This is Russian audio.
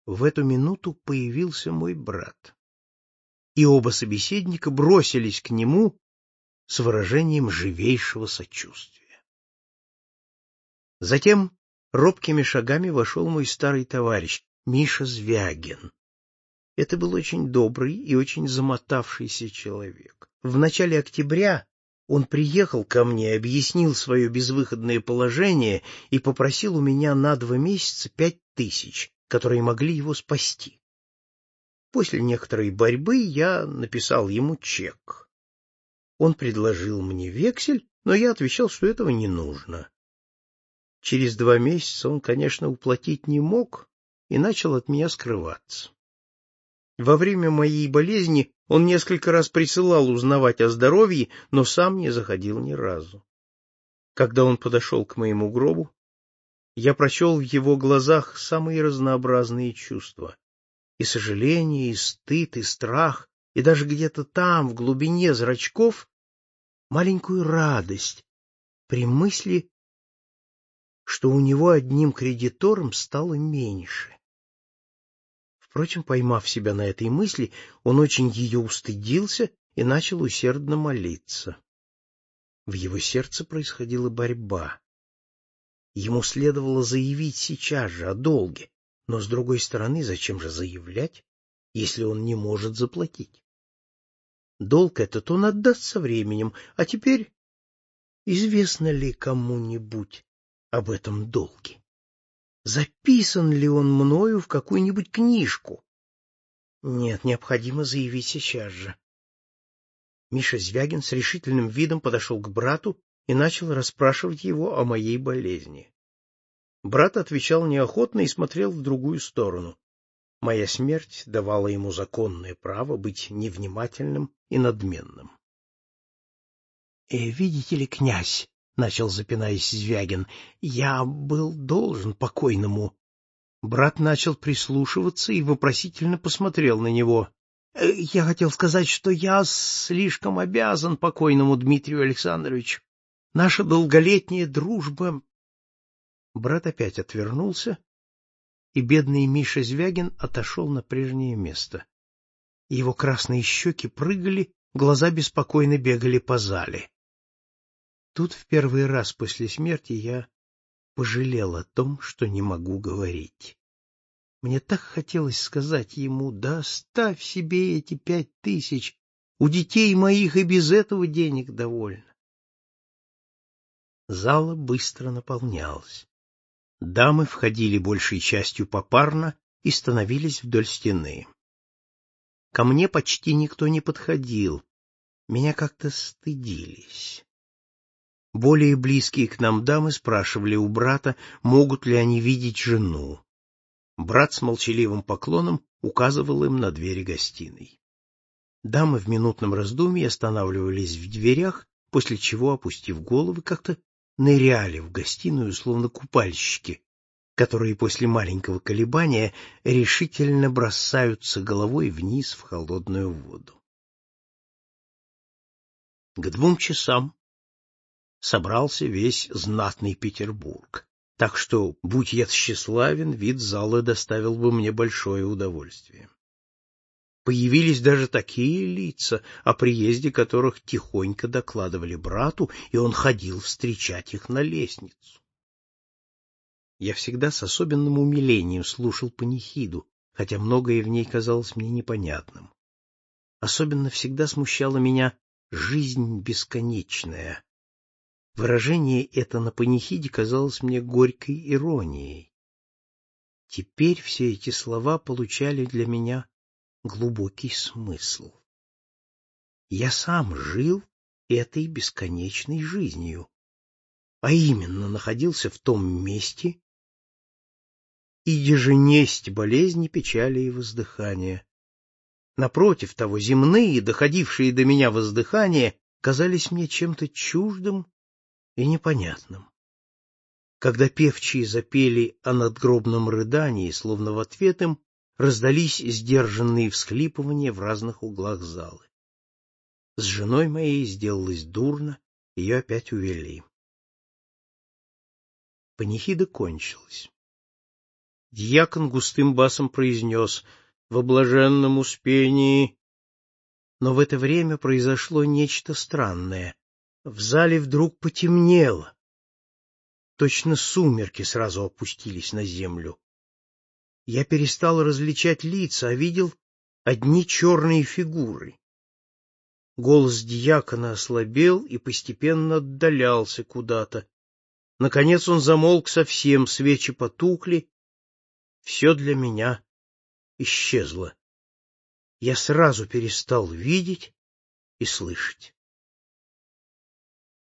В эту минуту появился мой брат, и оба собеседника бросились к нему с выражением живейшего сочувствия. Затем робкими шагами вошел мой старый товарищ, Миша Звягин. Это был очень добрый и очень замотавшийся человек. В начале октября он приехал ко мне, объяснил свое безвыходное положение и попросил у меня на 2 месяца 5000, которые могли его спасти. После некоторой борьбы я написал ему чек. Он предложил мне вексель, но я отвечал, что этого не нужно. Через 2 месяца он, конечно, уплатить не мог и начал от меня скрываться. Во время моей болезни он несколько раз присылал узнавать о здоровье, но сам не заходил ни разу. Когда он подошел к моему гробу, я прочел в его глазах самые разнообразные чувства. И сожаление, и стыд, и страх, и даже где-то там, в глубине зрачков, маленькую радость при мысли, что у него одним кредитором стало меньше. Впрочем, поймав себя на этой мысли, он очень ее устыдился и начал усердно молиться. В его сердце происходила борьба. Ему следовало заявить сейчас же о долге, но, с другой стороны, зачем же заявлять, если он не может заплатить? Долг этот он отдаст со временем, а теперь известно ли кому-нибудь об этом долге? Записан ли он мною в какую-нибудь книжку? Нет, необходимо заявить сейчас же. Миша Звягин с решительным видом подошел к брату и начал расспрашивать его о моей болезни. Брат отвечал неохотно и смотрел в другую сторону. Моя смерть давала ему законное право быть невнимательным и надменным. Видите ли, князь, — начал, запинаясь, Звягин, — я был должен покойному. Брат начал прислушиваться и вопросительно посмотрел на него. Я хотел сказать, что я слишком обязан покойному Дмитрию Александровичу. Наша долголетняя дружба... Брат опять отвернулся, и бедный Миша Звягин отошел на прежнее место. Его красные щеки прыгали, глаза беспокойно бегали по зале. Тут в первый раз после смерти я пожалел о том, что не могу говорить. Мне так хотелось сказать ему: да оставь себе эти 5000, у детей моих и без этого денег довольно. Зала быстро наполнялась. Дамы входили большей частью попарно и становились вдоль стены. Ко мне почти никто не подходил, меня как-то стыдились. Более близкие к нам дамы спрашивали у брата, могут ли они видеть жену. Брат с молчаливым поклоном указывал им на двери гостиной. Дамы в минутном раздумье останавливались в дверях, после чего, опустив головы, как-то ныряли в гостиную, словно купальщики, которые после маленького колебания решительно бросаются головой вниз в холодную воду. К 2 часам собрался весь знатный Петербург, так что, будь я тщеславен, вид зала доставил бы мне большое удовольствие. Появились даже такие лица, о приезде которых тихонько докладывали брату, и он ходил встречать их на лестницу. Я всегда с особенным умилением слушал панихиду, хотя многое в ней казалось мне непонятным. Особенно всегда смущала меня «жизнь бесконечная». Выражение это на панихиде казалось мне горькой иронией. Теперь все эти слова получали для меня глубокий смысл. Я сам жил этой бесконечной жизнью, а именно находился в том месте, и где же несть болезни, печали и воздыхания. Напротив того, земные, доходившие до меня воздыхания, казались мне чем-то чуждым и непонятным. Когда певчие запели о надгробном рыдании, словно в ответ им раздались сдержанные всхлипывания в разных углах залы. С женой моей сделалось дурно, ее опять увели. Панихида кончилась. Дьякон густым басом произнес: «Во блаженном успении». Но в это время произошло нечто странное. В зале вдруг потемнело. Точно сумерки сразу опустились на землю. Я перестал различать лица, а видел одни черные фигуры. Голос дьякона ослабел и постепенно отдалялся куда-то. Наконец он замолк совсем, свечи потухли, все для меня исчезло. Я сразу перестал видеть и слышать.